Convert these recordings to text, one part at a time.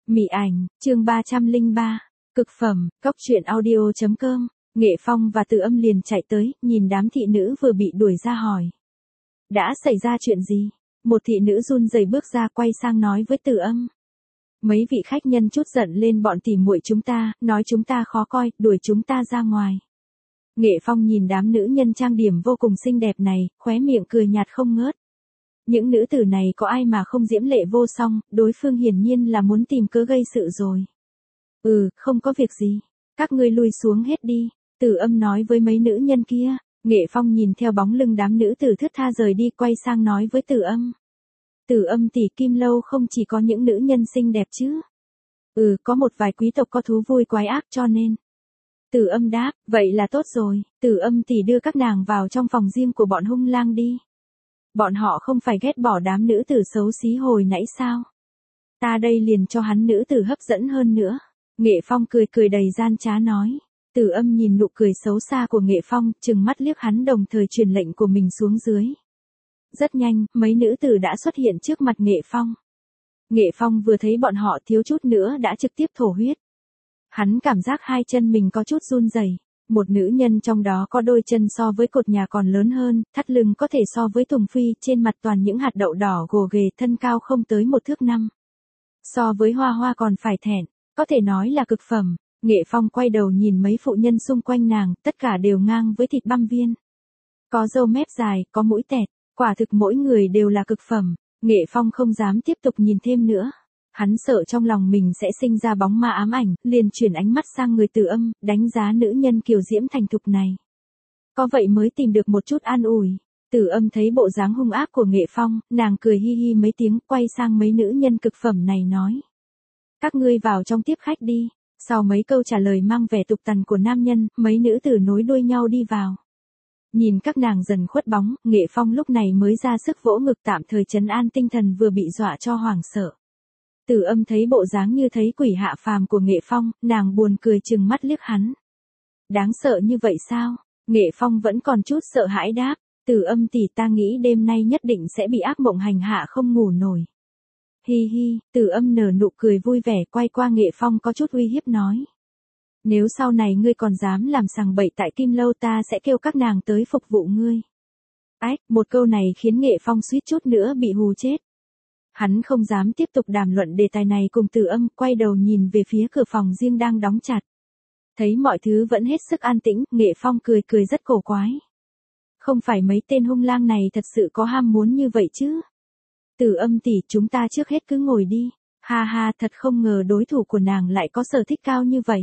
Mị ảnh, chương 303. Cực phẩm, cóc truyện audio.com. Nghệ Phong và Từ Âm liền chạy tới, nhìn đám thị nữ vừa bị đuổi ra hỏi. Đã xảy ra chuyện gì? Một thị nữ run rẩy bước ra quay sang nói với Từ Âm. Mấy vị khách nhân chút giận lên bọn tỉ muội chúng ta, nói chúng ta khó coi, đuổi chúng ta ra ngoài. Nghệ Phong nhìn đám nữ nhân trang điểm vô cùng xinh đẹp này, khóe miệng cười nhạt không ngớt. Những nữ tử này có ai mà không diễm lệ vô song, đối phương hiển nhiên là muốn tìm cớ gây sự rồi. Không có việc gì. Các ngươi lui xuống hết đi. Từ Âm nói với mấy nữ nhân kia. Nghệ Phong nhìn theo bóng lưng đám nữ tử thướt tha rời đi quay sang nói với Từ Âm. Từ Âm tỷ, Kim Lâu không chỉ có những nữ nhân xinh đẹp chứ. Có một vài quý tộc có thú vui quái ác cho nên. Từ Âm đáp, vậy là tốt rồi. Từ Âm tỷ đưa các nàng vào trong phòng riêng của bọn hung lang đi. Bọn họ không phải ghét bỏ đám nữ tử xấu xí hồi nãy sao? Ta đây liền cho hắn nữ tử hấp dẫn hơn nữa. Nghệ Phong cười cười đầy gian trá nói. Từ Âm nhìn nụ cười xấu xa của Nghệ Phong, trừng mắt liếc hắn đồng thời truyền lệnh của mình xuống dưới. Rất nhanh, mấy nữ tử đã xuất hiện trước mặt Nghệ Phong. Nghệ Phong vừa thấy bọn họ thiếu chút nữa đã trực tiếp thổ huyết. Hắn cảm giác hai chân mình có chút run rẩy. Một nữ nhân trong đó có đôi chân so với cột nhà còn lớn hơn, thắt lưng có thể so với Tùng Phi, trên mặt toàn những hạt đậu đỏ gồ ghề, thân cao không tới 1 thước 5. So với Hoa Hoa còn phải thẹn, có thể nói là cực phẩm. Nghệ Phong quay đầu nhìn mấy phụ nhân xung quanh nàng, tất cả đều ngang với thịt băm viên. Có râu mép dài, có mũi tẹt, quả thực mỗi người đều là cực phẩm. Nghệ Phong không dám tiếp tục nhìn thêm nữa. Hắn sợ trong lòng mình sẽ sinh ra bóng ma ám ảnh, liền chuyển ánh mắt sang người Từ Âm, đánh giá nữ nhân kiều diễm thành thục này. Có vậy mới tìm được một chút an ủi. Từ Âm thấy bộ dáng hung ác của Nghệ Phong, nàng cười hi hi mấy tiếng, quay sang mấy nữ nhân cực phẩm này nói. Các ngươi vào trong tiếp khách đi. Sau mấy câu trả lời mang vẻ tục tằn của nam nhân, mấy nữ tử nối đuôi nhau đi vào. Nhìn các nàng dần khuất bóng, Nghệ Phong lúc này mới ra sức vỗ ngực tạm thời trấn an tinh thần vừa bị dọa cho hoảng sợ. Từ Âm thấy bộ dáng như thấy quỷ hạ phàm của Nghệ Phong, nàng buồn cười trừng mắt liếc hắn. Đáng sợ như vậy sao? Nghệ Phong vẫn còn chút sợ hãi đáp. Từ Âm tỷ, ta nghĩ đêm nay nhất định sẽ bị ác mộng hành hạ không ngủ nổi. Hi hi, Từ Âm nở nụ cười vui vẻ quay qua Nghệ Phong có chút uy hiếp nói. Nếu sau này ngươi còn dám làm sằng bậy tại Kim Lâu ta sẽ kêu các nàng tới phục vụ ngươi. Một câu này khiến Nghệ Phong suýt chút nữa bị hù chết. Hắn không dám tiếp tục đàm luận đề tài này cùng Từ Âm, quay đầu nhìn về phía cửa phòng riêng đang đóng chặt. Thấy mọi thứ vẫn hết sức an tĩnh, Nghệ Phong cười cười rất cổ quái. Không phải mấy tên hung lang này thật sự có ham muốn như vậy chứ? Từ Âm tỷ, chúng ta trước hết cứ ngồi đi. Ha ha, thật không ngờ đối thủ của nàng lại có sở thích cao như vậy.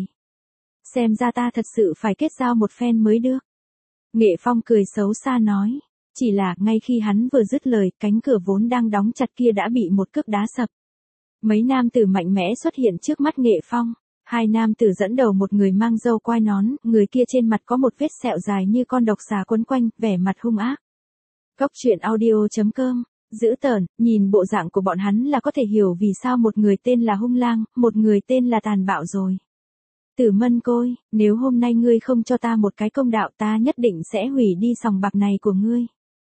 Xem ra ta thật sự phải kết giao một phen mới được. Nghệ Phong cười xấu xa nói. Chỉ là, ngay khi hắn vừa dứt lời, cánh cửa vốn đang đóng chặt kia đã bị một cước đá sập. Mấy nam tử mạnh mẽ xuất hiện trước mắt Nghệ Phong. Hai nam tử dẫn đầu một người mang râu quai nón, người kia trên mặt có một vết sẹo dài như con độc xà quấn quanh, vẻ mặt hung ác. Cóc truyện audio.com. Dữ tợn, nhìn bộ dạng của bọn hắn là có thể hiểu vì sao một người tên là hung lang, một người tên là tàn bạo rồi. Tử Mân Côi, nếu hôm nay ngươi không cho ta một cái công đạo ta nhất định sẽ hủy đi sòng bạc này của ngươi.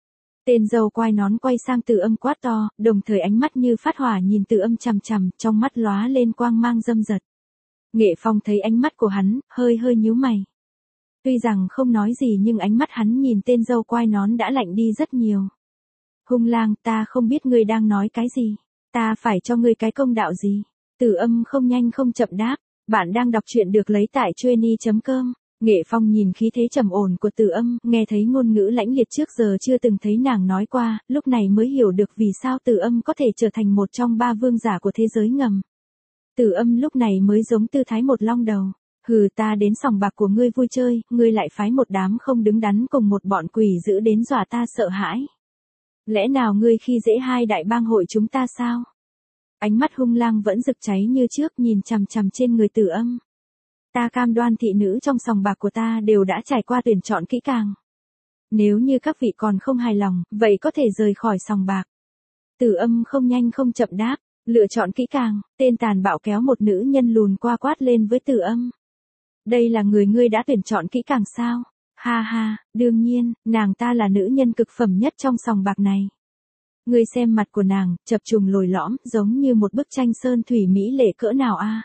Tên râu quai nón quay sang Từ Âm quát to, đồng thời ánh mắt như phát hỏa nhìn Từ Âm chằm chằm, trong mắt lóa lên quang mang dâm dật. Nghệ Phong thấy ánh mắt của hắn, hơi nhíu mày. Tuy rằng không nói gì nhưng ánh mắt hắn nhìn tên râu quai nón đã lạnh đi rất nhiều. Hung lang, ta không biết ngươi đang nói cái gì. Ta phải cho ngươi cái công đạo gì? Từ Âm không nhanh không chậm đáp. Bạn đang đọc truyện được lấy tại Chueny.com. Nghệ Phong nhìn khí thế trầm ổn của Từ Âm, nghe thấy ngôn ngữ lãnh liệt trước giờ chưa từng thấy nàng nói qua, lúc này mới hiểu được vì sao Từ Âm có thể trở thành một trong 3 vương giả của thế giới ngầm. Từ Âm lúc này mới giống tư thái một long đầu. Ta đến sòng bạc của ngươi vui chơi, ngươi lại phái một đám không đứng đắn cùng một bọn quỷ dữ đến dọa ta sợ hãi. Lẽ nào ngươi khi dễ hai đại bang hội chúng ta sao? Ánh mắt hung lang vẫn rực cháy như trước nhìn chằm chằm trên người Từ Âm. Ta cam đoan thị nữ trong sòng bạc của ta đều đã trải qua tuyển chọn kỹ càng. Nếu như các vị còn không hài lòng, vậy có thể rời khỏi sòng bạc. Từ Âm không nhanh không chậm đáp, lựa chọn kỹ càng, tên tàn bạo kéo một nữ nhân lùn qua quát lên với Từ Âm. Đây là người ngươi đã tuyển chọn kỹ càng sao? Ha ha, đương nhiên, nàng ta là nữ nhân cực phẩm nhất trong sòng bạc này. Ngươi xem mặt của nàng, chập trùng lồi lõm, giống như một bức tranh sơn thủy mỹ lệ cỡ nào a.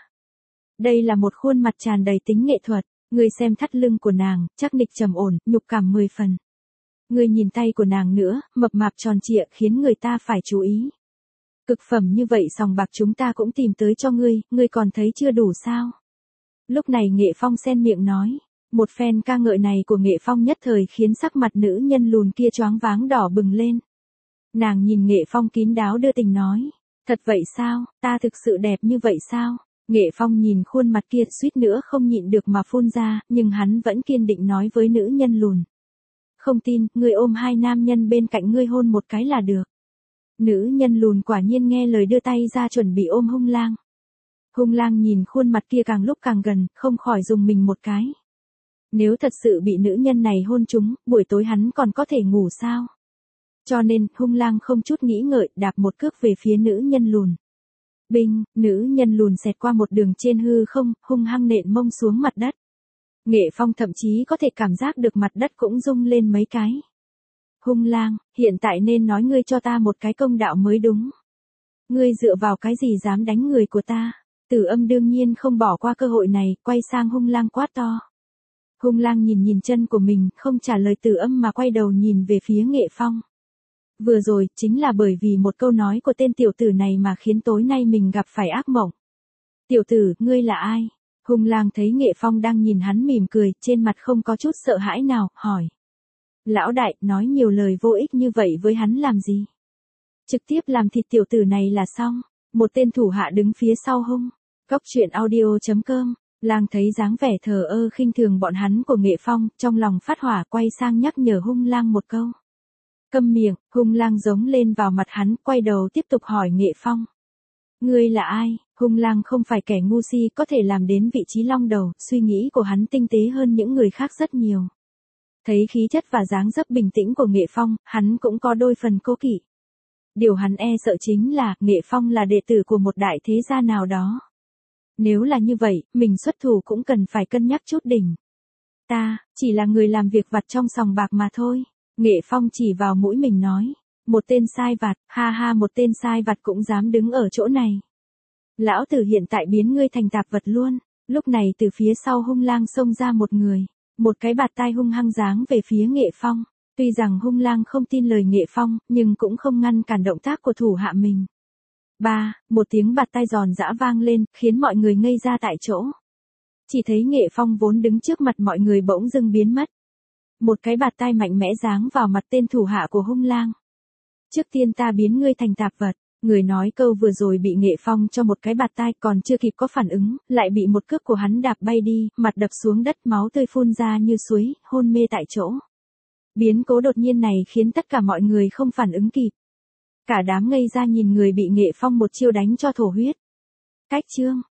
Đây là một khuôn mặt tràn đầy tính nghệ thuật, ngươi xem thắt lưng của nàng, chắc nịch trầm ổn, nhục cảm 10 phần. Ngươi nhìn tay của nàng nữa, mập mạp tròn trịa khiến người ta phải chú ý. Cực phẩm như vậy sòng bạc chúng ta cũng tìm tới cho ngươi còn thấy chưa đủ sao? Lúc này Nghệ Phong xen miệng nói, một phen ca ngợi này của Nghệ Phong nhất thời khiến sắc mặt nữ nhân lùn kia choáng váng đỏ bừng lên. Nàng nhìn Nghệ Phong kín đáo đưa tình nói, thật vậy sao, ta thực sự đẹp như vậy sao? Nghệ Phong nhìn khuôn mặt kia suýt nữa không nhịn được mà phun ra, nhưng hắn vẫn kiên định nói với nữ nhân lùn. Không tin, ngươi ôm hai nam nhân bên cạnh ngươi hôn một cái là được. Nữ nhân lùn quả nhiên nghe lời đưa tay ra chuẩn bị ôm Hung Lang. Hung Lang nhìn khuôn mặt kia càng lúc càng gần, không khỏi rùng mình một cái. Nếu thật sự bị nữ nhân này hôn trúng, buổi tối hắn còn có thể ngủ sao? Cho nên, Hung Lang không chút nghĩ ngợi, đạp một cước về phía nữ nhân lùn. Binh, nữ nhân lùn xẹt qua một đường trên hư không, hung hăng nện mông xuống mặt đất. Nghệ Phong thậm chí có thể cảm giác được mặt đất cũng rung lên mấy cái. Hung Lang, hiện tại nên nói ngươi cho ta một cái công đạo mới đúng. Ngươi dựa vào cái gì dám đánh người của ta? Tử Âm đương nhiên không bỏ qua cơ hội này, quay sang Hung Lang quát to. Hung Lang nhìn chân của mình, không trả lời Tử Âm mà quay đầu nhìn về phía Nghệ Phong. Vừa rồi, chính là bởi vì một câu nói của tên tiểu tử này mà khiến tối nay mình gặp phải ác mộng. Tiểu tử, ngươi là ai? Hung Lang thấy Nghệ Phong đang nhìn hắn mỉm cười, trên mặt không có chút sợ hãi nào, hỏi. Lão đại, nói nhiều lời vô ích như vậy với hắn làm gì? Trực tiếp làm thịt tiểu tử này là xong. Một tên thủ hạ đứng phía sau Hung. Cốc truyện audio.com. Lang thấy dáng vẻ thờ ơ khinh thường bọn hắn của Nghệ Phong, trong lòng phát hỏa quay sang nhắc nhở Hung Lang một câu. Câm miệng, Hung Lang giống lên vào mặt hắn, quay đầu tiếp tục hỏi Nghệ Phong. Ngươi là ai? Hung Lang không phải kẻ ngu si có thể làm đến vị trí long đầu, suy nghĩ của hắn tinh tế hơn những người khác rất nhiều. Thấy khí chất và dáng dấp bình tĩnh của Nghệ Phong, hắn cũng có đôi phần cố kỵ. Điều hắn e sợ chính là, Nghệ Phong là đệ tử của một đại thế gia nào đó. Nếu là như vậy, mình xuất thủ cũng cần phải cân nhắc chút đỉnh. Ta, chỉ là người làm việc vặt trong sòng bạc mà thôi. Nghệ Phong chỉ vào mũi mình nói. Một tên sai vặt, ha ha, một tên sai vặt cũng dám đứng ở chỗ này. Lão tử hiện tại biến ngươi thành tạp vật luôn. Lúc này từ phía sau Hung Lang xông ra một người. Một cái bạt tai hung hăng giáng về phía Nghệ Phong. Tuy rằng Hung Lang không tin lời Nghệ Phong, nhưng cũng không ngăn cản động tác của thủ hạ mình. Một tiếng bạt tai giòn giã vang lên, khiến mọi người ngây ra tại chỗ. Chỉ thấy Nghệ Phong vốn đứng trước mặt mọi người bỗng dưng biến mất. Một cái bạt tai mạnh mẽ giáng vào mặt tên thủ hạ của Hung Lang. Trước tiên ta biến ngươi thành tạp vật. Người nói câu vừa rồi bị Nghệ Phong cho một cái bạt tai còn chưa kịp có phản ứng, lại bị một cước của hắn đạp bay đi, mặt đập xuống đất máu tươi phun ra như suối, hôn mê tại chỗ. Biến cố đột nhiên này khiến tất cả mọi người không phản ứng kịp. Cả đám ngây ra nhìn người bị Nghệ Phong một chiêu đánh cho thổ huyết. Cách chương